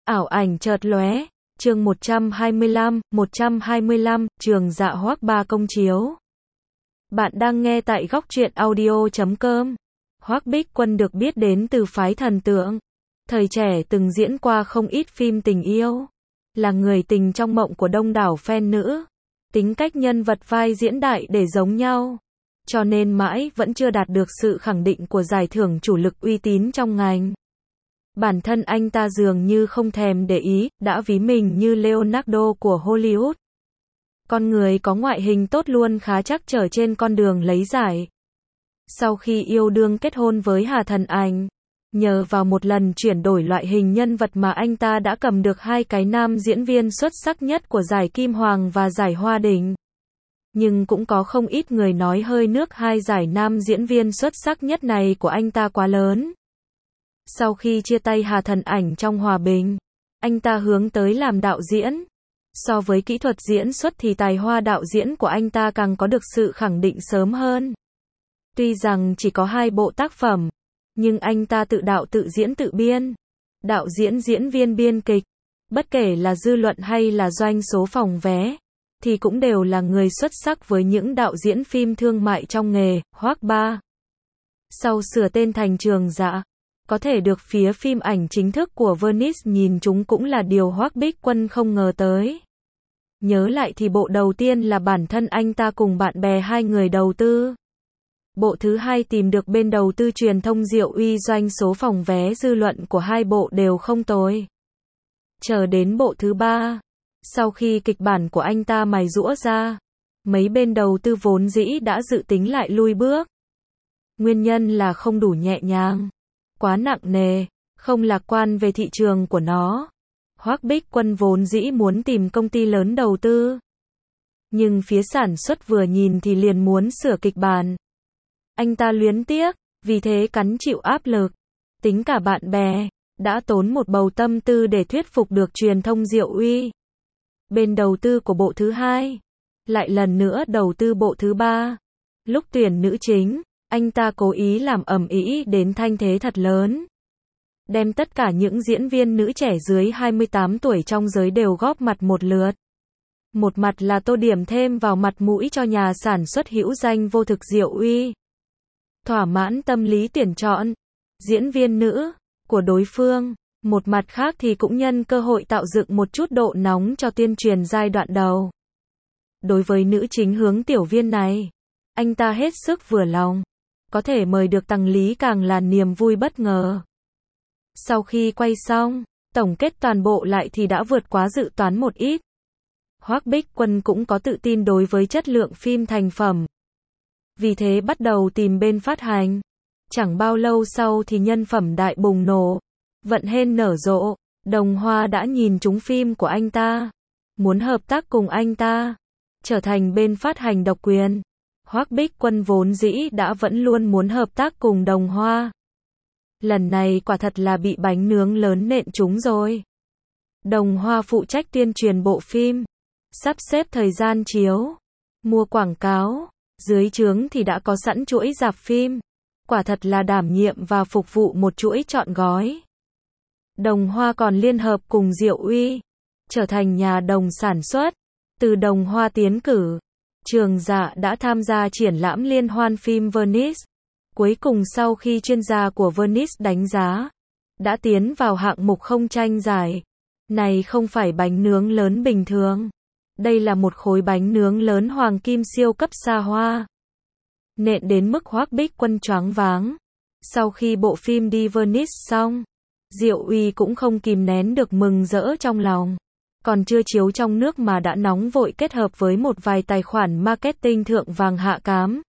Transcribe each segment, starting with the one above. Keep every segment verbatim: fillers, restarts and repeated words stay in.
Ảo ảnh chợt lóe, chương một trăm hai mươi lăm, một trăm hai mươi lăm, Trường Dạ Hoác Ba công chiếu. Bạn đang nghe tại góc truyện audio chấm com. Hoác Bích Quân được biết đến từ phái thần tượng. Thời trẻ từng diễn qua không ít phim tình yêu. Là người tình trong mộng của đông đảo fan nữ. Tính cách nhân vật vai diễn đại để giống nhau. Cho nên mãi vẫn chưa đạt được sự khẳng định của giải thưởng chủ lực uy tín trong ngành. Bản thân anh ta dường như không thèm để ý, đã ví mình như Leonardo của Hollywood. Con người có ngoại hình tốt luôn khá chắc trở trên con đường lấy giải. Sau khi yêu đương kết hôn với Hà Thần Ảnh, nhờ vào một lần chuyển đổi loại hình nhân vật mà anh ta đã cầm được hai cái nam diễn viên xuất sắc nhất của giải Kim Hoàng và giải Hoa Đỉnh. Nhưng cũng có không ít người nói hơi nước hai giải nam diễn viên xuất sắc nhất này của anh ta quá lớn. Sau khi chia tay Hà Thần Ảnh trong Hòa Bình, anh ta hướng tới làm đạo diễn. So với kỹ thuật diễn xuất thì tài hoa đạo diễn của anh ta càng có được sự khẳng định sớm hơn. Tuy rằng chỉ có hai bộ tác phẩm, nhưng anh ta tự đạo tự diễn tự biên. Đạo diễn diễn viên biên kịch, bất kể là dư luận hay là doanh số phòng vé, thì cũng đều là người xuất sắc với những đạo diễn phim thương mại trong nghề, Hoác Ba. Sau sửa tên thành Trường Dạ, có thể được phía phim ảnh chính thức của Venice nhìn chúng cũng là điều Hoác Bích Quân không ngờ tới. Nhớ lại thì bộ đầu tiên là bản thân anh ta cùng bạn bè hai người đầu tư. Bộ thứ hai tìm được bên đầu tư truyền thông Diệu Uy, doanh số phòng vé dư luận của hai bộ đều không tồi. Chờ đến bộ thứ ba, sau khi kịch bản của anh ta mài giũa ra, mấy bên đầu tư vốn dĩ đã dự tính lại lui bước. Nguyên nhân là không đủ nhẹ nhàng, quá nặng nề, không lạc quan về thị trường của nó. Hoác Bích Quân vốn dĩ muốn tìm công ty lớn đầu tư, nhưng phía sản xuất vừa nhìn thì liền muốn sửa kịch bản. Anh ta luyến tiếc, vì thế cắn chịu áp lực. Tính cả bạn bè, đã tốn một bầu tâm tư để thuyết phục được truyền thông Diệu Uy. Bên đầu tư của bộ thứ hai, lại lần nữa đầu tư bộ thứ ba. Lúc tuyển nữ chính, anh ta cố ý làm ầm ĩ đến thanh thế thật lớn. Đem tất cả những diễn viên nữ trẻ dưới hai mươi tám tuổi trong giới đều góp mặt một lượt. Một mặt là tô điểm thêm vào mặt mũi cho nhà sản xuất hữu danh vô thực Diệu Uy. Thỏa mãn tâm lý tuyển chọn diễn viên nữ của đối phương. Một mặt khác thì cũng nhân cơ hội tạo dựng một chút độ nóng cho tuyên truyền giai đoạn đầu. Đối với nữ chính hướng tiểu viên này, anh ta hết sức vừa lòng. Có thể mời được Tằng Lý càng là niềm vui bất ngờ. Sau khi quay xong, tổng kết toàn bộ lại thì đã vượt quá dự toán một ít. Hoác Bích Quân cũng có tự tin đối với chất lượng phim thành phẩm. Vì thế bắt đầu tìm bên phát hành. Chẳng bao lâu sau thì nhân phẩm đại bùng nổ, vận hên nở rộ. Đồng Hoa đã nhìn trúng phim của anh ta, muốn hợp tác cùng anh ta, trở thành bên phát hành độc quyền. Hoác Bích Quân vốn dĩ đã vẫn luôn muốn hợp tác cùng Đồng Hoa. Lần này quả thật là bị bánh nướng lớn nện trúng rồi. Đồng Hoa phụ trách tuyên truyền bộ phim, sắp xếp thời gian chiếu, mua quảng cáo, dưới trướng thì đã có sẵn chuỗi rạp phim. Quả thật là đảm nhiệm và phục vụ một chuỗi trọn gói. Đồng Hoa còn liên hợp cùng Diệu Uy, trở thành nhà đồng sản xuất. Từ Đồng Hoa tiến cử, Trường Dạ đã tham gia triển lãm liên hoan phim Venice. Cuối cùng sau khi chuyên gia của Venice đánh giá, đã tiến vào hạng mục không tranh giải. Này không phải bánh nướng lớn bình thường. Đây là một khối bánh nướng lớn hoàng kim siêu cấp xa hoa. Nện đến mức Hoác Bích Quân choáng váng. Sau khi bộ phim đi Venice xong, Diệu Uy cũng không kìm nén được mừng rỡ trong lòng. Còn chưa chiếu trong nước mà đã nóng vội kết hợp với một vài tài khoản marketing thượng vàng hạ cám.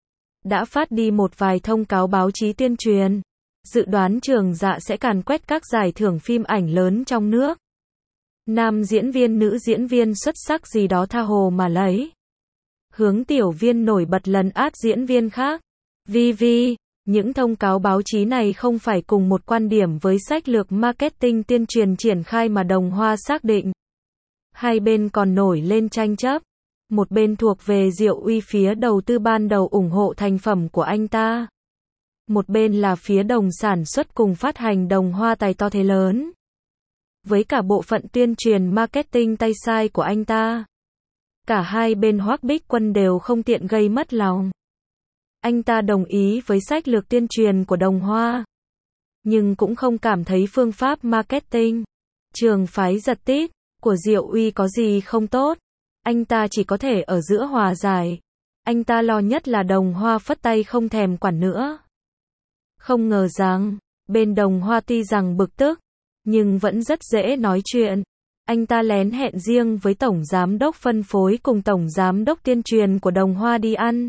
Đã phát đi một vài thông cáo báo chí tuyên truyền. Dự đoán Trường Dạ sẽ càn quét các giải thưởng phim ảnh lớn trong nước. Nam diễn viên nữ diễn viên xuất sắc gì đó tha hồ mà lấy. Hướng tiểu viên nổi bật lần át diễn viên khác. vê vê, những thông cáo báo chí này không phải cùng một quan điểm với sách lược marketing tuyên truyền triển khai mà Đồng Hoa xác định. Hai bên còn nổi lên tranh chấp. Một bên thuộc về Diệu Uy phía đầu tư ban đầu ủng hộ thành phẩm của anh ta. Một bên là phía đồng sản xuất cùng phát hành Đồng Hoa tài to thế lớn. với cả bộ phận tuyên truyền marketing tay sai của anh ta. Cả hai bên Hoắc Bích Quân đều không tiện gây mất lòng. Anh ta đồng ý với sách lược tuyên truyền của Đồng Hoa, nhưng cũng không cảm thấy phương pháp marketing, trường phái giật tít, của Diệu Uy có gì không tốt. Anh ta chỉ có thể ở giữa hòa giải. Anh ta lo nhất là Đồng Hoa phất tay không thèm quản nữa. Không ngờ rằng, bên Đồng Hoa tuy rằng bực tức, nhưng vẫn rất dễ nói chuyện. Anh ta lén hẹn riêng với Tổng Giám đốc phân phối cùng Tổng Giám đốc tuyên truyền của Đồng Hoa đi ăn.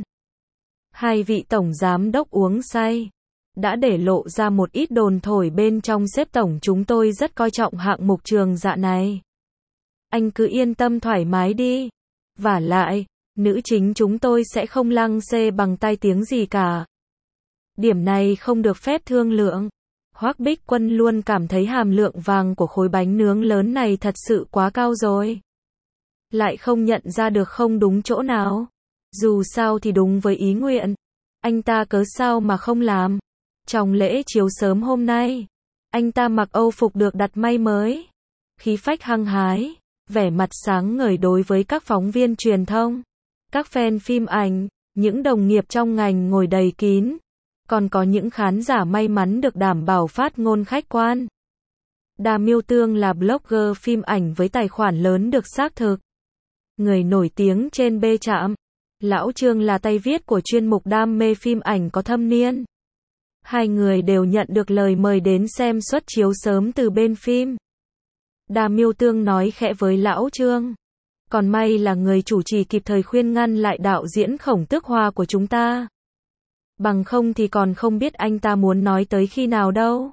Hai vị Tổng Giám đốc uống say, đã để lộ ra một ít đồn thổi bên trong xếp tổng chúng tôi rất coi trọng hạng mục Trường Dạ này. Anh cứ yên tâm thoải mái đi. Vả lại, nữ chính chúng tôi sẽ không lăng xê bằng tai tiếng gì cả. Điểm này không được phép thương lượng. Hoắc Bích Quân luôn cảm thấy hàm lượng vàng của khối bánh nướng lớn này thật sự quá cao rồi. Lại không nhận ra được không đúng chỗ nào. Dù sao thì đúng với ý nguyện. Anh ta cớ sao mà không làm. Trong lễ chiếu sớm hôm nay, anh ta mặc âu phục được đặt may mới. Khí phách hăng hái, vẻ mặt sáng ngời đối với các phóng viên truyền thông, các fan phim ảnh, những đồng nghiệp trong ngành ngồi đầy kín. Còn có những khán giả may mắn được đảm bảo phát ngôn khách quan. Đà Miêu Tương là blogger phim ảnh với tài khoản lớn được xác thực. Người nổi tiếng trên B Trạm. Lão Trương là tay viết của chuyên mục đam mê phim ảnh có thâm niên. Hai người đều nhận được lời mời đến xem suất chiếu sớm từ bên phim. Đà Miêu Tương nói khẽ với Lão Trương. Còn may là người chủ trì kịp thời khuyên ngăn lại đạo diễn Khổng Tước Hoa của chúng ta. Bằng không thì còn không biết anh ta muốn nói tới khi nào đâu.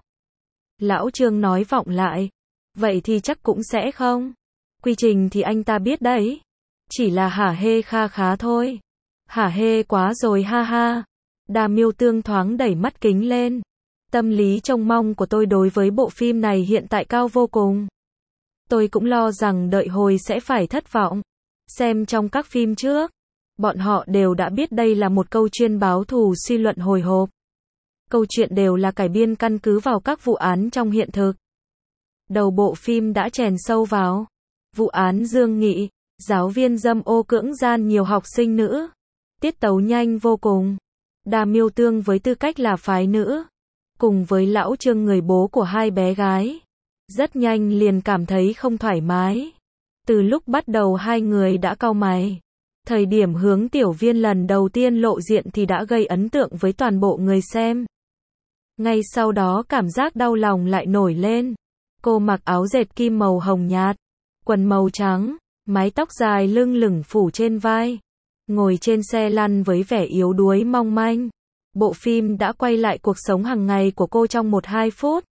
Lão Trương nói vọng lại. Vậy thì chắc cũng sẽ không. Quy trình thì anh ta biết đấy. Chỉ là hả hê kha khá thôi. Hả hê quá rồi ha ha. Đà Miêu Tương thoáng đẩy mắt kính lên. Tâm lý trông mong của tôi đối với bộ phim này hiện tại cao vô cùng. Tôi cũng lo rằng đợi hồi sẽ phải thất vọng. Xem trong các phim trước, bọn họ đều đã biết đây là một câu chuyên báo thù suy luận hồi hộp. Câu chuyện đều là cải biên căn cứ vào các vụ án trong hiện thực. Đầu bộ phim đã chèn sâu vào vụ án Dương Nghị, giáo viên dâm ô cưỡng gian nhiều học sinh nữ. Tiết tấu nhanh vô cùng. Đà Miêu Tương với tư cách là phái nữ, cùng với Lão Trương người bố của hai bé gái, rất nhanh liền cảm thấy không thoải mái. Từ lúc bắt đầu hai người đã cau mày. Thời điểm Hướng Tiểu Viên lần đầu tiên lộ diện thì đã gây ấn tượng với toàn bộ người xem. Ngay sau đó cảm giác đau lòng lại nổi lên. Cô mặc áo dệt kim màu hồng nhạt, quần màu trắng, mái tóc dài lưng lửng phủ trên vai, ngồi trên xe lăn với vẻ yếu đuối mong manh. Bộ phim đã quay lại cuộc sống hàng ngày của cô trong một hai phút.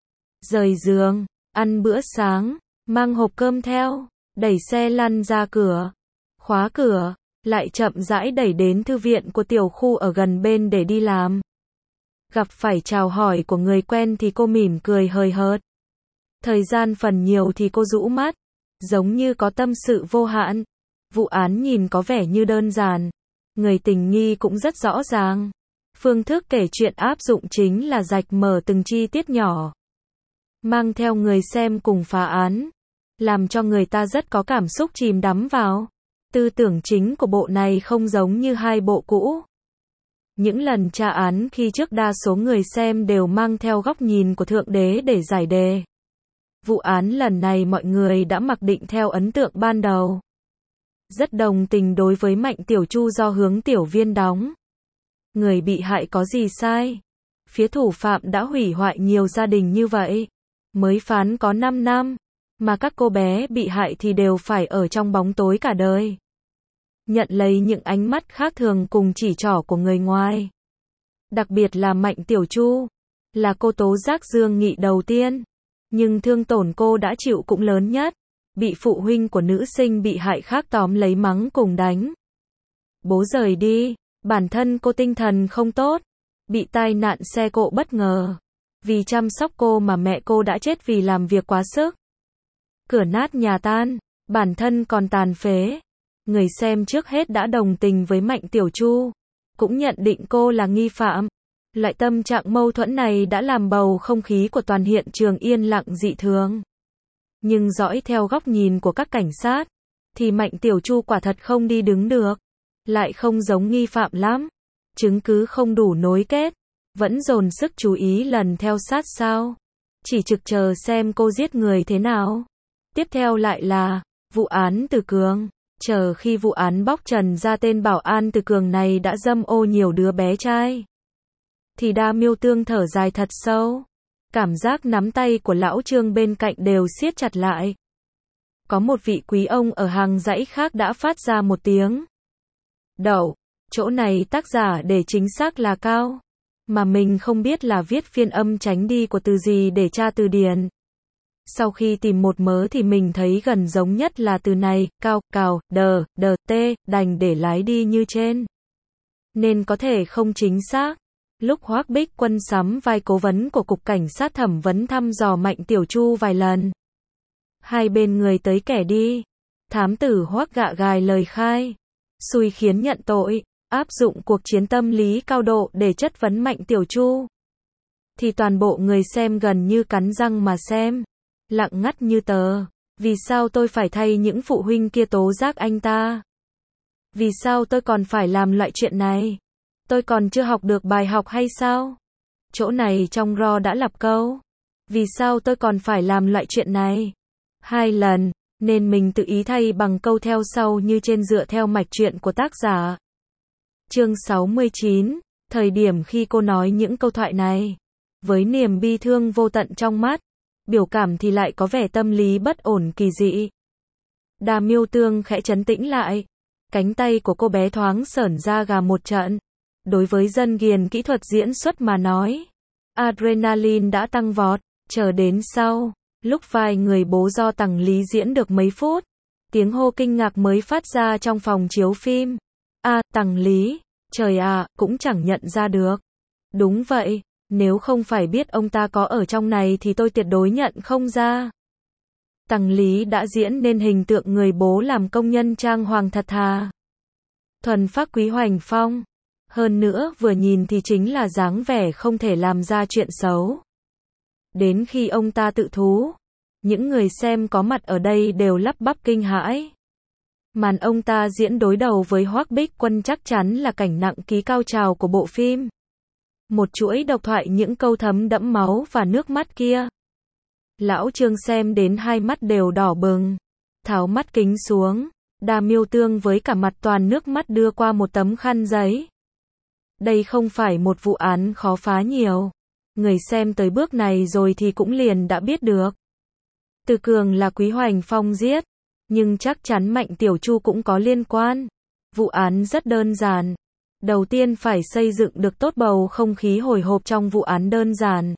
Rời giường, ăn bữa sáng, mang hộp cơm theo, đẩy xe lăn ra cửa, khóa cửa, lại chậm rãi đẩy đến thư viện của tiểu khu ở gần bên để đi làm. Gặp phải chào hỏi của người quen thì cô mỉm cười hời hợt. Thời gian phần nhiều thì cô rũ mắt, giống như có tâm sự vô hạn. Vụ án nhìn có vẻ như đơn giản, người tình nghi cũng rất rõ ràng. Phương thức kể chuyện áp dụng chính là rạch mở từng chi tiết nhỏ, mang theo người xem cùng phá án, làm cho người ta rất có cảm xúc chìm đắm vào. Tư tưởng chính của bộ này không giống như hai bộ cũ. Những lần tra án khi trước đa số người xem đều mang theo góc nhìn của Thượng Đế để giải đề. Vụ án lần này mọi người đã mặc định theo ấn tượng ban đầu. Rất đồng tình đối với Mạnh Tiểu Chu do Hướng Tiểu Viên đóng. Người bị hại có gì sai? Phía thủ phạm đã hủy hoại nhiều gia đình như vậy. Mới phán có năm năm. Mà các cô bé bị hại thì đều phải ở trong bóng tối cả đời. Nhận lấy những ánh mắt khác thường cùng chỉ trỏ của người ngoài. Đặc biệt là Mạnh Tiểu Chu. Là cô tố giác Dương Nghị đầu tiên. Nhưng thương tổn cô đã chịu cũng lớn nhất. Bị phụ huynh của nữ sinh bị hại khác tóm lấy mắng cùng đánh. Bố rời đi. Bản thân cô tinh thần không tốt. Bị tai nạn xe cộ bất ngờ. Vì chăm sóc cô mà mẹ cô đã chết vì làm việc quá sức. Cửa nát nhà tan. Bản thân còn tàn phế. Người xem trước hết đã đồng tình với Mạnh Tiểu Chu. Cũng nhận định cô là nghi phạm. Loại tâm trạng mâu thuẫn này đã làm bầu không khí của toàn hiện trường yên lặng dị thường. Nhưng dõi theo góc nhìn của các cảnh sát, thì Mạnh Tiểu Chu quả thật không đi đứng được. Lại không giống nghi phạm lắm. Chứng cứ không đủ nối kết. Vẫn dồn sức chú ý lần theo sát sao. Chỉ trực chờ xem cô giết người thế nào. Tiếp theo lại là vụ án Từ Cường. Chờ khi vụ án bóc trần ra tên bảo an Từ Cường này đã dâm ô nhiều đứa bé trai, thì Đa Miêu Tương thở dài thật sâu. Cảm giác nắm tay của lão Trương bên cạnh đều siết chặt lại. Có một vị quý ông ở hàng dãy khác đã phát ra một tiếng đậu. Chỗ này tác giả để chính xác là cao. Mà mình không biết là viết phiên âm tránh đi của từ gì để tra từ điển. Sau khi tìm một mớ thì mình thấy gần giống nhất là từ này, cao, cào, đờ, đờ, tê, đành để lái đi như trên. Nên có thể không chính xác. Lúc Hoắc Bích Quân sắm vai cố vấn của Cục Cảnh sát thẩm vấn thăm dò Mạnh Tiểu Chu vài lần. Hai bên người tới kẻ đi. Thám tử Hoắc gạ gài lời khai. Xui khiến nhận tội. Áp dụng cuộc chiến tâm lý cao độ để chất vấn Mạnh Tiểu Chu. Thì toàn bộ người xem gần như cắn răng mà xem. Lặng ngắt như tờ. Vì sao tôi phải thay những phụ huynh kia tố giác anh ta? Vì sao tôi còn phải làm loại chuyện này? Tôi còn chưa học được bài học hay sao? Chỗ này trong ro đã lặp câu. Vì sao tôi còn phải làm loại chuyện này? Hai lần, nên mình tự ý thay bằng câu theo sau như trên dựa theo mạch truyện của tác giả. Chương sáu mươi chín, thời điểm khi cô nói những câu thoại này, với niềm bi thương vô tận trong mắt, biểu cảm thì lại có vẻ tâm lý bất ổn kỳ dị. Đa Miêu Tương khẽ trấn tĩnh lại. Cánh tay của cô bé thoáng sởn ra gà một trận. Đối với dân ghiền kỹ thuật diễn xuất mà nói, adrenaline đã tăng vọt. Chờ đến sau, lúc vài người bố do Tằng Lý diễn được mấy phút, tiếng hô kinh ngạc mới phát ra trong phòng chiếu phim. A, à, Tằng Lý, trời ạ, à, cũng chẳng nhận ra được. Đúng vậy, nếu không phải biết ông ta có ở trong này thì tôi tuyệt đối nhận không ra. Tằng Lý đã diễn nên hình tượng người bố làm công nhân trang hoàng thật thà. Thuần phác Quý Hoành Phong. Hơn nữa vừa nhìn thì chính là dáng vẻ không thể làm ra chuyện xấu. Đến khi ông ta tự thú, những người xem có mặt ở đây đều lắp bắp kinh hãi. Màn ông ta diễn đối đầu với Hoắc Bích Quân chắc chắn là cảnh nặng ký cao trào của bộ phim. Một chuỗi độc thoại những câu thấm đẫm máu và nước mắt kia. Lão Trương xem đến hai mắt đều đỏ bừng. Tháo mắt kính xuống, Đa Miêu Tương với cả mặt toàn nước mắt đưa qua một tấm khăn giấy. Đây không phải một vụ án khó phá nhiều. Người xem tới bước này rồi thì cũng liền đã biết được. Từ Cường là Quý Hoành Phong giết. Nhưng chắc chắn Mạnh Tiểu Chu cũng có liên quan. Vụ án rất đơn giản. Đầu tiên phải xây dựng được tốt bầu không khí hồi hộp trong vụ án đơn giản.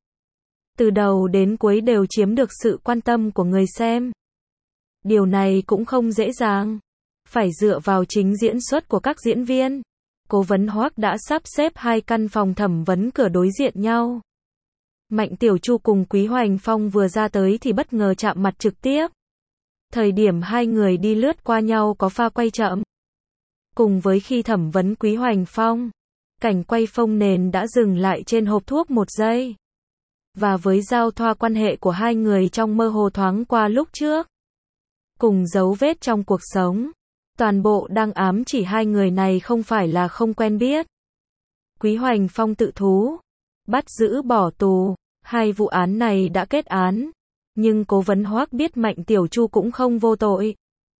Từ đầu đến cuối đều chiếm được sự quan tâm của người xem. Điều này cũng không dễ dàng. Phải dựa vào chính diễn xuất của các diễn viên. Cố vấn Hoắc đã sắp xếp hai căn phòng thẩm vấn cửa đối diện nhau. Mạnh Tiểu Chu cùng Quý Hoành Phong vừa ra tới thì bất ngờ chạm mặt trực tiếp. Thời điểm hai người đi lướt qua nhau có pha quay chậm. Cùng với khi thẩm vấn Quý Hoành Phong, cảnh quay phông nền đã dừng lại trên hộp thuốc một giây. Và với giao thoa quan hệ của hai người trong mơ hồ thoáng qua lúc trước. Cùng dấu vết trong cuộc sống. Toàn bộ đang ám chỉ hai người này không phải là không quen biết. Quý Hoành Phong tự thú. Bắt giữ bỏ tù. Hai vụ án này đã kết án. Nhưng cố vấn Hoắc biết Mạnh Tiểu Chu cũng không vô tội.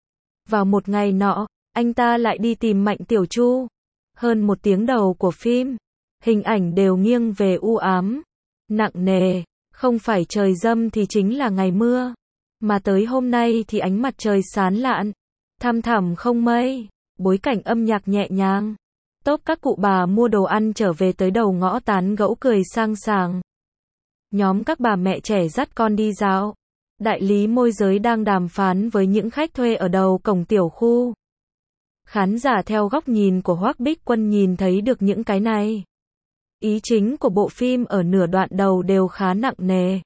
Vào một ngày nọ, anh ta lại đi tìm Mạnh Tiểu Chu. Hơn một tiếng đầu của phim, hình ảnh đều nghiêng về u ám, nặng nề, không phải trời dâm thì chính là ngày mưa. Mà tới hôm nay thì ánh mặt trời sáng lạn, thăm thẳm không mây, bối cảnh âm nhạc nhẹ nhàng. Tốp các cụ bà mua đồ ăn trở về tới đầu ngõ tán gẫu cười sang sảng. Nhóm các bà mẹ trẻ dắt con đi dạo. Đại lý môi giới đang đàm phán với những khách thuê ở đầu cổng tiểu khu. Khán giả theo góc nhìn của Hoắc Bích Quân nhìn thấy được những cái này. Ý chính của bộ phim ở nửa đoạn đầu đều khá nặng nề.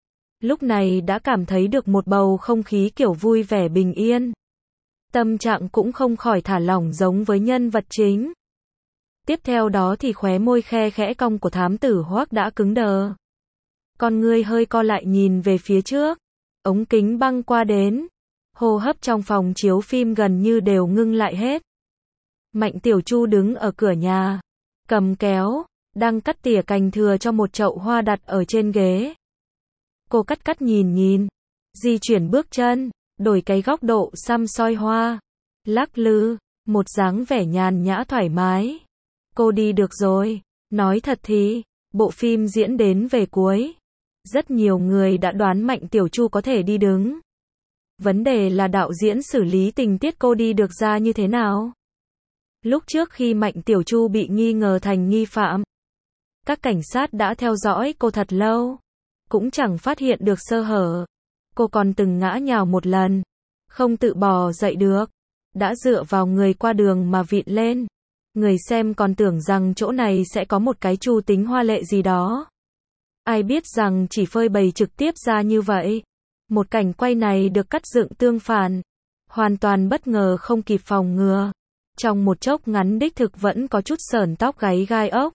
Lúc này đã cảm thấy được một bầu không khí kiểu vui vẻ bình yên. Tâm trạng cũng không khỏi thả lỏng giống với nhân vật chính. Tiếp theo đó thì khóe môi khe khẽ cong của thám tử Hoắc đã cứng đờ. Con ngươi hơi co lại nhìn về phía trước. ống kính băng qua đến. Hô hấp trong phòng chiếu phim gần như đều ngưng lại hết. Mạnh Tiểu Chu đứng ở cửa nhà, cầm kéo, đang cắt tỉa cành thừa cho một chậu hoa đặt ở trên ghế. Cô cắt cắt nhìn nhìn, di chuyển bước chân, đổi cái góc độ xăm soi hoa, lắc lư, một dáng vẻ nhàn nhã thoải mái. Cô đi được rồi, nói thật thì, bộ phim diễn đến về cuối. Rất nhiều người đã đoán Mạnh Tiểu Chu có thể đi đứng. Vấn đề là đạo diễn xử lý tình tiết cô đi được ra như thế nào? Lúc trước khi Mạnh Tiểu Chu bị nghi ngờ thành nghi phạm, các cảnh sát đã theo dõi cô thật lâu, cũng chẳng phát hiện được sơ hở. Cô còn từng ngã nhào một lần, không tự bò dậy được, đã dựa vào người qua đường mà vịn lên. Người xem còn tưởng rằng chỗ này sẽ có một cái Chu tính hoa lệ gì đó. Ai biết rằng chỉ phơi bày trực tiếp ra như vậy. Một cảnh quay này được cắt dựng tương phản, hoàn toàn bất ngờ không kịp phòng ngừa. Trong một chốc ngắn đích thực vẫn có chút sởn tóc gáy gai ốc.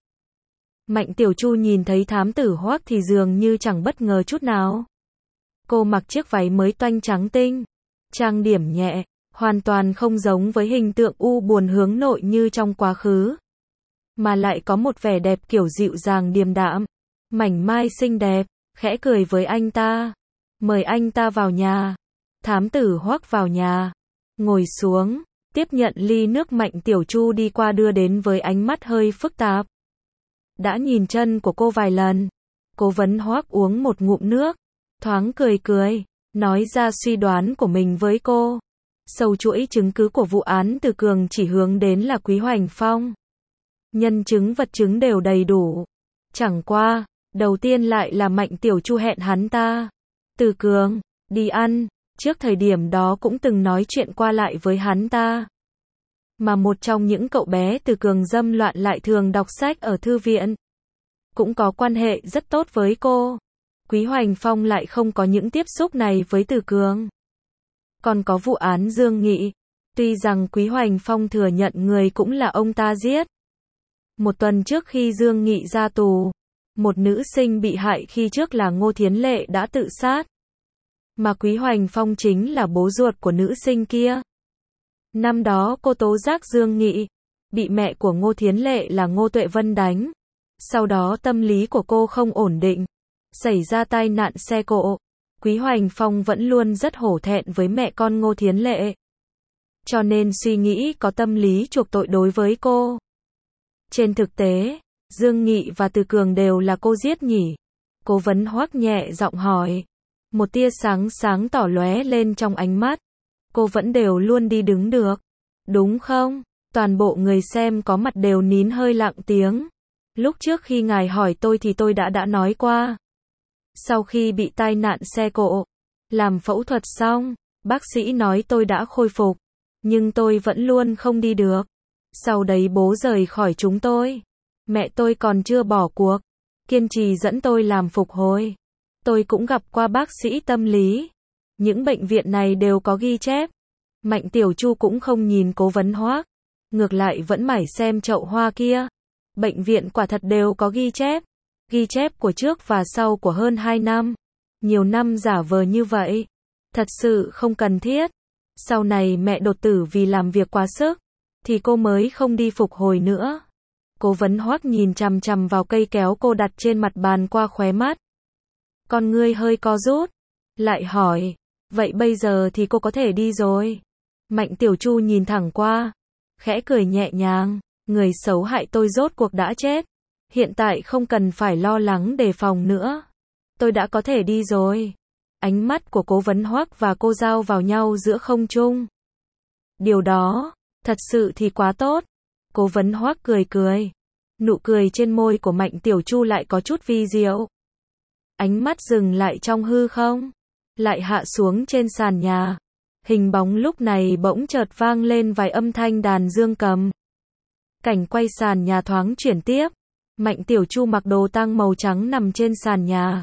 Mạnh Tiểu Chu nhìn thấy thám tử Hoắc thì dường như chẳng bất ngờ chút nào. Cô mặc chiếc váy mới toanh trắng tinh, trang điểm nhẹ, hoàn toàn không giống với hình tượng u buồn hướng nội như trong quá khứ. Mà lại có một vẻ đẹp kiểu dịu dàng điềm đạm, mảnh mai xinh đẹp, khẽ cười với anh ta. Mời anh ta vào nhà. Thám tử Hoắc vào nhà, ngồi xuống, tiếp nhận ly nước Mạnh Tiểu Chu đi qua đưa đến với ánh mắt hơi phức tạp. Đã nhìn chân của cô vài lần. Cố vấn Hoắc uống một ngụm nước, thoáng cười cười, nói ra suy đoán của mình với cô. Sâu chuỗi chứng cứ của vụ án Từ Cường chỉ hướng đến là Quý Hoành Phong. Nhân chứng vật chứng đều đầy đủ. Chẳng qua, đầu tiên lại là Mạnh Tiểu Chu hẹn hắn ta, Từ Cường, đi ăn. Trước thời điểm đó cũng từng nói chuyện qua lại với hắn ta. Mà một trong những cậu bé Từ Cường dâm loạn lại thường đọc sách ở thư viện, cũng có quan hệ rất tốt với cô. Quý Hoành Phong lại không có những tiếp xúc này với Từ Cường. Còn có vụ án Dương Nghị. Tuy rằng Quý Hoành Phong thừa nhận người cũng là ông ta giết. Một tuần trước khi Dương Nghị ra tù, một nữ sinh bị hại khi trước là Ngô Thiến Lệ đã tự sát. Mà Quý Hoành Phong chính là bố ruột của nữ sinh kia. Năm đó cô tố giác Dương Nghị, bị mẹ của Ngô Thiến Lệ là Ngô Tuệ Vân đánh. Sau đó tâm lý của cô không ổn định, xảy ra tai nạn xe cộ. Quý Hoành Phong vẫn luôn rất hổ thẹn với mẹ con Ngô Thiến Lệ, cho nên suy nghĩ có tâm lý chuộc tội đối với cô. Trên thực tế, Dương Nghị và Từ Cường đều là cô giết nhỉ? Cố vấn Hoắc nhẹ giọng hỏi. Một tia sáng sáng tỏ lóe lên trong ánh mắt. Cô vẫn đều luôn đi đứng được, đúng không? Toàn bộ người xem có mặt đều nín hơi lặng tiếng. Lúc trước khi ngài hỏi tôi thì tôi đã đã nói qua. Sau khi bị tai nạn xe cộ, làm phẫu thuật xong, bác sĩ nói tôi đã khôi phục, nhưng tôi vẫn luôn không đi được. Sau đấy bố rời khỏi chúng tôi. Mẹ tôi còn chưa bỏ cuộc, kiên trì dẫn tôi làm phục hồi. Tôi cũng gặp qua bác sĩ tâm lý. Những bệnh viện này đều có ghi chép. Mạnh Tiểu Chu cũng không nhìn cố vấn Hoắc, ngược lại vẫn mải xem chậu hoa kia. Bệnh viện quả thật đều có ghi chép. Ghi chép của trước và sau của hơn hai năm. Nhiều năm giả vờ như vậy, thật sự không cần thiết. Sau này mẹ đột tử vì làm việc quá sức, thì cô mới không đi phục hồi nữa. Cố vấn Hoắc nhìn chằm chằm vào cây kéo cô đặt trên mặt bàn qua khóe mắt. Con ngươi hơi co rút, lại hỏi, vậy bây giờ thì cô có thể đi rồi. Mạnh Tiểu Chu nhìn thẳng qua, khẽ cười nhẹ nhàng, người xấu hại tôi rốt cuộc đã chết. Hiện tại không cần phải lo lắng đề phòng nữa. Tôi đã có thể đi rồi. Ánh mắt của cố vấn Hoắc và cô giao vào nhau giữa không trung. Điều đó, thật sự thì quá tốt. Cố vấn Hoắc cười cười. Nụ cười trên môi của Mạnh Tiểu Chu lại có chút vi diệu. Ánh mắt dừng lại trong hư không, lại hạ xuống trên sàn nhà. Hình bóng lúc này bỗng chợt vang lên vài âm thanh đàn dương cầm. Cảnh quay sàn nhà thoáng chuyển tiếp. Mạnh Tiểu Chu mặc đồ tang màu trắng nằm trên sàn nhà.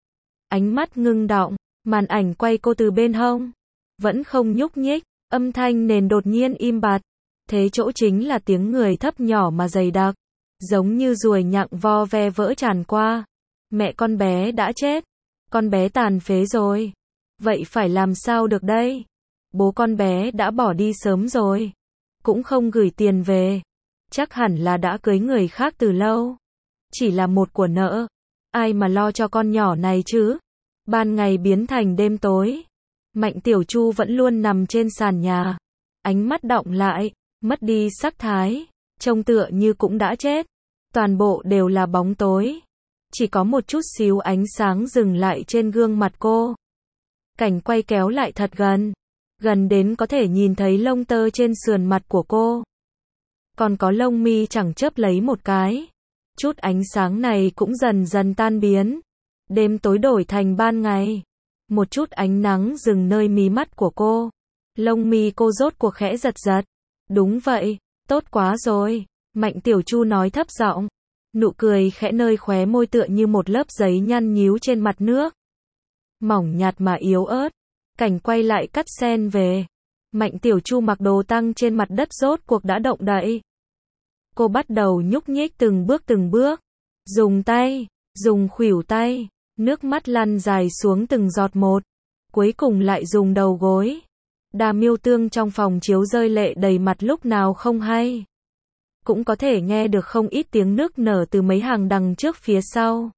Ánh mắt ngưng đọng, màn ảnh quay cô từ bên hông. Vẫn không nhúc nhích, âm thanh nền đột nhiên im bặt. Thế chỗ chính là tiếng người thấp nhỏ mà dày đặc, giống như ruồi nhặng vo ve vỡ tràn qua. Mẹ con bé đã chết. Con bé tàn phế rồi. Vậy phải làm sao được đây? Bố con bé đã bỏ đi sớm rồi. Cũng không gửi tiền về. Chắc hẳn là đã cưới người khác từ lâu. Chỉ là một của nợ. Ai mà lo cho con nhỏ này chứ? Ban ngày biến thành đêm tối. Mạnh Tiểu Chu vẫn luôn nằm trên sàn nhà. Ánh mắt đọng lại, mất đi sắc thái. Trông tựa như cũng đã chết. Toàn bộ đều là bóng tối. Chỉ có một chút xíu ánh sáng dừng lại trên gương mặt cô. Cảnh quay kéo lại thật gần. Gần đến có thể nhìn thấy lông tơ trên sườn mặt của cô. Còn có lông mi chẳng chớp lấy một cái. Chút ánh sáng này cũng dần dần tan biến. Đêm tối đổi thành ban ngày. Một chút ánh nắng dừng nơi mí mắt của cô. Lông mi cô rốt cuộc khẽ giật giật. Đúng vậy, tốt quá rồi. Mạnh Tiểu Chu nói thấp giọng. Nụ cười khẽ nơi khóe môi tựa như một lớp giấy nhăn nhíu trên mặt nước. Mỏng nhạt mà yếu ớt. Cảnh quay lại cắt sen về. Mạnh Tiểu Chu mặc đồ tăng trên mặt đất rốt cuộc đã động đậy. Cô bắt đầu nhúc nhích từng bước từng bước. Dùng tay, dùng khuỷu tay. Nước mắt lăn dài xuống từng giọt một. Cuối cùng lại dùng đầu gối. Đà Miêu Tương trong phòng chiếu rơi lệ đầy mặt lúc nào không hay. Cũng có thể nghe được không ít tiếng nức nở từ mấy hàng đằng trước phía sau.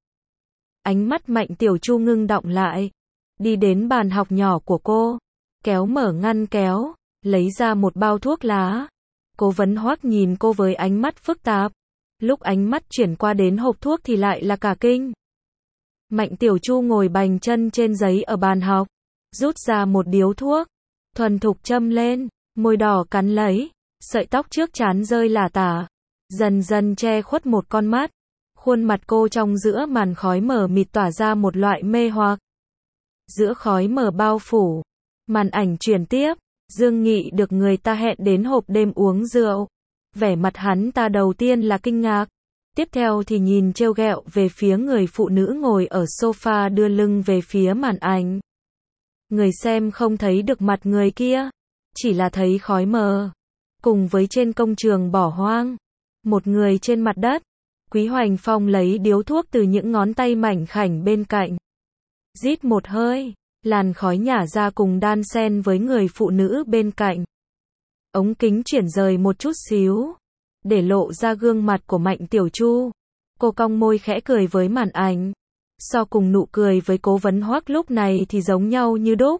Ánh mắt Mạnh Tiểu Chu ngưng đọng lại. Đi đến bàn học nhỏ của cô. Kéo mở ngăn kéo. Lấy ra một bao thuốc lá. Cố Vấn Hoắc nhìn cô với ánh mắt phức tạp. Lúc ánh mắt chuyển qua đến hộp thuốc thì lại là cả kinh. Mạnh Tiểu Chu ngồi bành chân trên giấy ở bàn học. Rút ra một điếu thuốc. Thuần thục châm lên. Môi đỏ cắn lấy. Sợi tóc trước trán rơi lả tả. Dần dần che khuất một con mắt. Khuôn mặt cô trong giữa màn khói mờ mịt tỏa ra một loại mê hoặc. Giữa khói mờ bao phủ. Màn ảnh chuyển tiếp. Dương Nghị được người ta hẹn đến hộp đêm uống rượu. Vẻ mặt hắn ta đầu tiên là kinh ngạc. Tiếp theo thì nhìn trêu ghẹo về phía người phụ nữ ngồi ở sofa đưa lưng về phía màn ảnh. Người xem không thấy được mặt người kia. Chỉ là thấy khói mờ. Cùng với trên công trường bỏ hoang. Một người trên mặt đất. Quý Hoành Phong lấy điếu thuốc từ những ngón tay mảnh khảnh bên cạnh. Rít một hơi. Làn khói nhả ra cùng đan xen với người phụ nữ bên cạnh. Ống kính chuyển rời một chút xíu. Để lộ ra gương mặt của Mạnh Tiểu Chu. Cô cong môi khẽ cười với màn ảnh. So cùng nụ cười với Cố Vấn Hoắc lúc này thì giống nhau như đúc.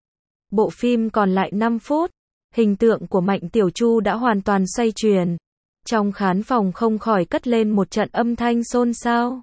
Bộ phim còn lại năm phút. Hình tượng của Mạnh Tiểu Chu đã hoàn toàn xoay chuyển. Trong khán phòng không khỏi cất lên một trận âm thanh xôn xao.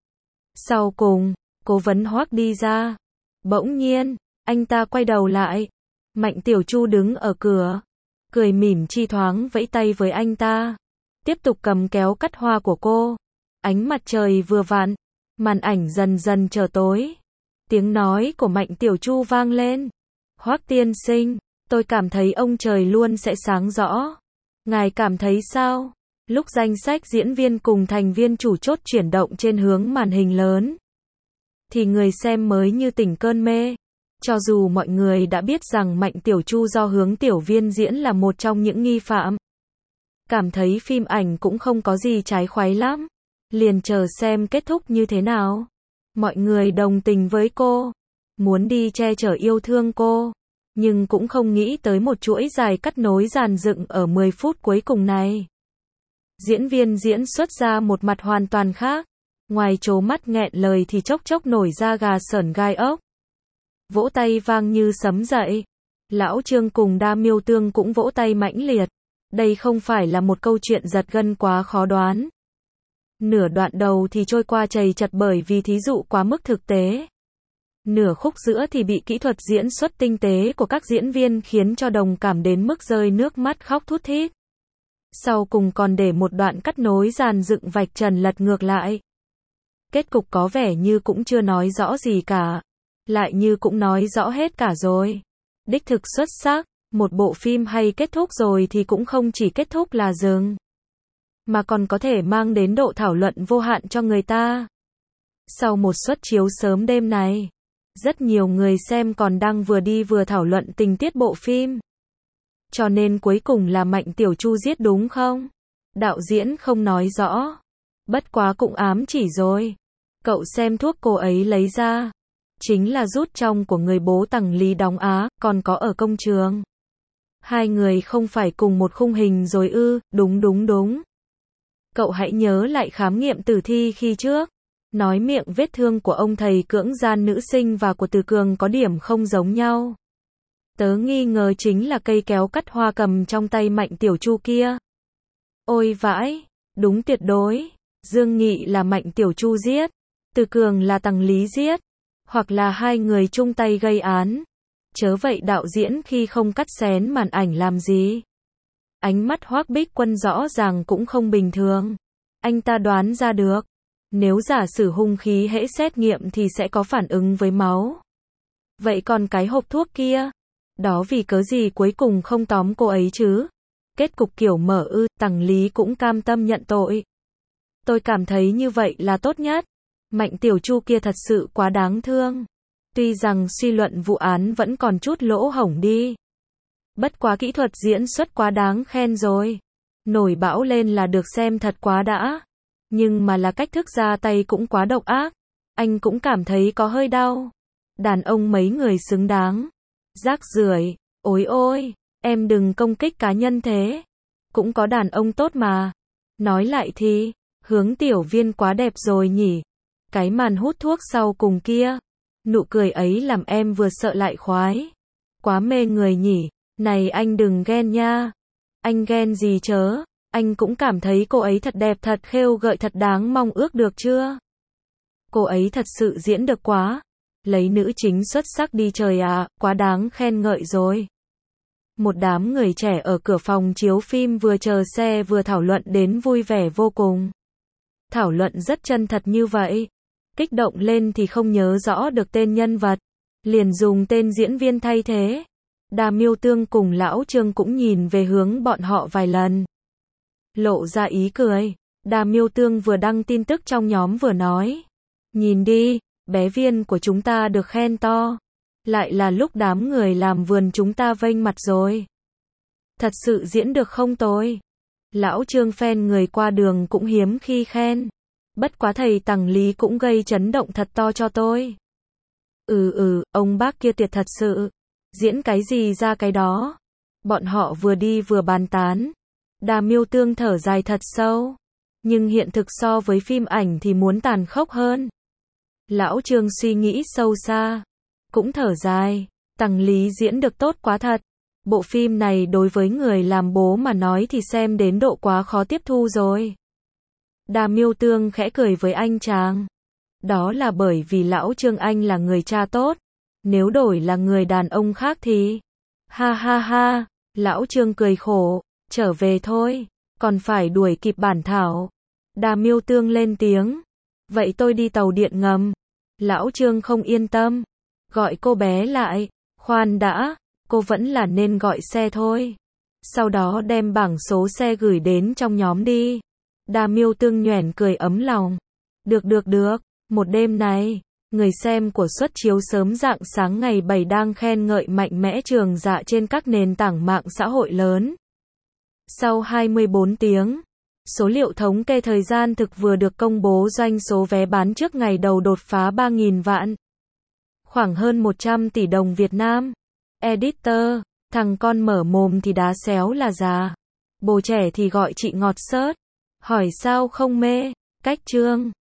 Sau cùng, Cố Vấn Hoắc đi ra. Bỗng nhiên, anh ta quay đầu lại. Mạnh Tiểu Chu đứng ở cửa. Cười mỉm chi thoáng vẫy tay với anh ta. Tiếp tục cầm kéo cắt hoa của cô. Ánh mặt trời vừa vặn. Màn ảnh dần dần trở tối. Tiếng nói của Mạnh Tiểu Chu vang lên. Hoắc tiên sinh, tôi cảm thấy ông trời luôn sẽ sáng rõ. Ngài cảm thấy sao? Lúc danh sách diễn viên cùng thành viên chủ chốt chuyển động trên hướng màn hình lớn. Thì người xem mới như tỉnh cơn mê. Cho dù mọi người đã biết rằng Mạnh Tiểu Chu do Hướng Tiểu Viên diễn là một trong những nghi phạm. Cảm thấy phim ảnh cũng không có gì trái khoái lắm. Liền chờ xem kết thúc như thế nào. Mọi người đồng tình với cô. Muốn đi che chở yêu thương cô. Nhưng cũng không nghĩ tới một chuỗi dài cắt nối dàn dựng ở mười phút cuối cùng này. Diễn viên diễn xuất ra một mặt hoàn toàn khác. Ngoài trố mắt nghẹn lời thì chốc chốc nổi da gà sởn gai ốc. Vỗ tay vang như sấm dậy. Lão Trương cùng Đa Miêu Tương cũng vỗ tay mãnh liệt. Đây không phải là một câu chuyện giật gân quá khó đoán. Nửa đoạn đầu thì trôi qua trầy trật bởi vì thí dụ quá mức thực tế. Nửa khúc giữa thì bị kỹ thuật diễn xuất tinh tế của các diễn viên khiến cho đồng cảm đến mức rơi nước mắt khóc thút thít. Sau cùng còn để một đoạn cắt nối dàn dựng vạch trần lật ngược lại. Kết cục có vẻ như cũng chưa nói rõ gì cả. Lại như cũng nói rõ hết cả rồi. Đích thực xuất sắc, một bộ phim hay kết thúc rồi thì cũng không chỉ kết thúc là dừng. Mà còn có thể mang đến độ thảo luận vô hạn cho người ta. Sau một suất chiếu sớm đêm này, rất nhiều người xem còn đang vừa đi vừa thảo luận tình tiết bộ phim. Cho nên cuối cùng là Mạnh Tiểu Chu giết đúng không? Đạo diễn không nói rõ. Bất quá cũng ám chỉ rồi. Cậu xem thuốc cô ấy lấy ra. chính là rút trong của người bố Tằng Lý đóng Á, còn có ở công trường. Hai người không phải cùng một khung hình rồi ư? Đúng đúng đúng. Cậu hãy nhớ lại khám nghiệm tử thi khi trước. Nói miệng vết thương của ông thầy cưỡng gian nữ sinh và của Từ Cường có điểm không giống nhau. Tớ nghi ngờ chính là cây kéo cắt hoa cầm trong tay Mạnh Tiểu Chu kia. Ôi vãi, đúng tuyệt đối. Dương Nghị là Mạnh Tiểu Chu giết, Từ Cường là Tằng Lý giết, hoặc là hai người chung tay gây án. Chớ vậy đạo diễn khi không cắt xén màn ảnh làm gì? Ánh mắt Hoắc Bích Quân rõ ràng cũng không bình thường. Anh ta đoán ra được, nếu giả sử hung khí hễ xét nghiệm thì sẽ có phản ứng với máu. Vậy còn cái hộp thuốc kia? Đó vì cớ gì cuối cùng không tóm cô ấy chứ? Kết cục kiểu mở ư, Tằng Lý cũng cam tâm nhận tội. Tôi cảm thấy như vậy là tốt nhất. Mạnh Tiểu Chu kia thật sự quá đáng thương. Tuy rằng suy luận vụ án vẫn còn chút lỗ hổng đi. Bất quá kỹ thuật diễn xuất quá đáng khen rồi. Nổi bão lên là được xem thật quá đã. Nhưng mà là cách thức ra tay cũng quá độc ác. Anh cũng cảm thấy có hơi đau. Đàn ông mấy người xứng đáng. Rác rưởi, ối ôi, em đừng công kích cá nhân thế. Cũng có đàn ông tốt mà. Nói lại thì, Hướng tiểu viên quá đẹp rồi nhỉ. Cái màn hút thuốc sau cùng kia. Nụ cười ấy làm em vừa sợ lại khoái. Quá mê người nhỉ. Này anh đừng ghen nha. Anh ghen gì chớ. Anh cũng cảm thấy cô ấy thật đẹp thật khêu gợi thật đáng mong ước được chưa? Cô ấy thật sự diễn được quá. Lấy nữ chính xuất sắc đi trời ạ, quá đáng khen ngợi rồi. Một đám người trẻ ở cửa phòng chiếu phim vừa chờ xe vừa thảo luận đến vui vẻ vô cùng. Thảo luận rất chân thật như vậy. Kích động lên thì không nhớ rõ được tên nhân vật. Liền dùng tên diễn viên thay thế. Đà Miêu Tương cùng Lão Trương cũng nhìn về hướng bọn họ vài lần. Lộ ra ý cười. Đà Miêu Tương vừa đăng tin tức trong nhóm vừa nói. Nhìn đi, bé Viên của chúng ta được khen to. Lại là lúc đám người làm vườn chúng ta vênh mặt rồi. Thật sự diễn được không tồi. Lão Trương fan người qua đường cũng hiếm khi khen. Bất quá thầy Tằng Lý cũng gây chấn động thật to cho tôi. Ừ ừ, ông bác kia tuyệt thật sự. Diễn cái gì ra cái đó. Bọn họ vừa đi vừa bàn tán. Đà Miêu Tương thở dài thật sâu. Nhưng hiện thực so với phim ảnh thì muốn tàn khốc hơn. Lão Trương suy nghĩ sâu xa. Cũng thở dài. Tằng Lý diễn được tốt quá thật. Bộ phim này đối với người làm bố mà nói thì xem đến độ quá khó tiếp thu rồi. Đà Miêu Tương khẽ cười với anh chàng. Đó là bởi vì lão Trương anh là người cha tốt. Nếu đổi là người đàn ông khác thì... Ha ha ha, lão Trương cười khổ. Trở về thôi, còn phải đuổi kịp bản thảo. Đà Miêu Tương lên tiếng. Vậy tôi đi tàu điện ngầm. Lão Trương không yên tâm. Gọi cô bé lại. Khoan đã, cô vẫn là nên gọi xe thôi. Sau đó đem bảng số xe gửi đến trong nhóm đi. Đà Miêu Tương nhoẻn cười ấm lòng. Được được được, một đêm này, người xem của suất chiếu sớm rạng sáng ngày bảy đang khen ngợi mạnh mẽ Trường Dạ trên các nền tảng mạng xã hội lớn. Sau hai mươi bốn tiếng, số liệu thống kê thời gian thực vừa được công bố doanh số vé bán trước ngày đầu đột phá ba nghìn vạn. Khoảng hơn một trăm tỷ đồng Việt Nam. Editor, thằng con mở mồm thì đá xéo là già. Bồ trẻ thì gọi chị ngọt xớt. Hỏi sao không mê, cách chương.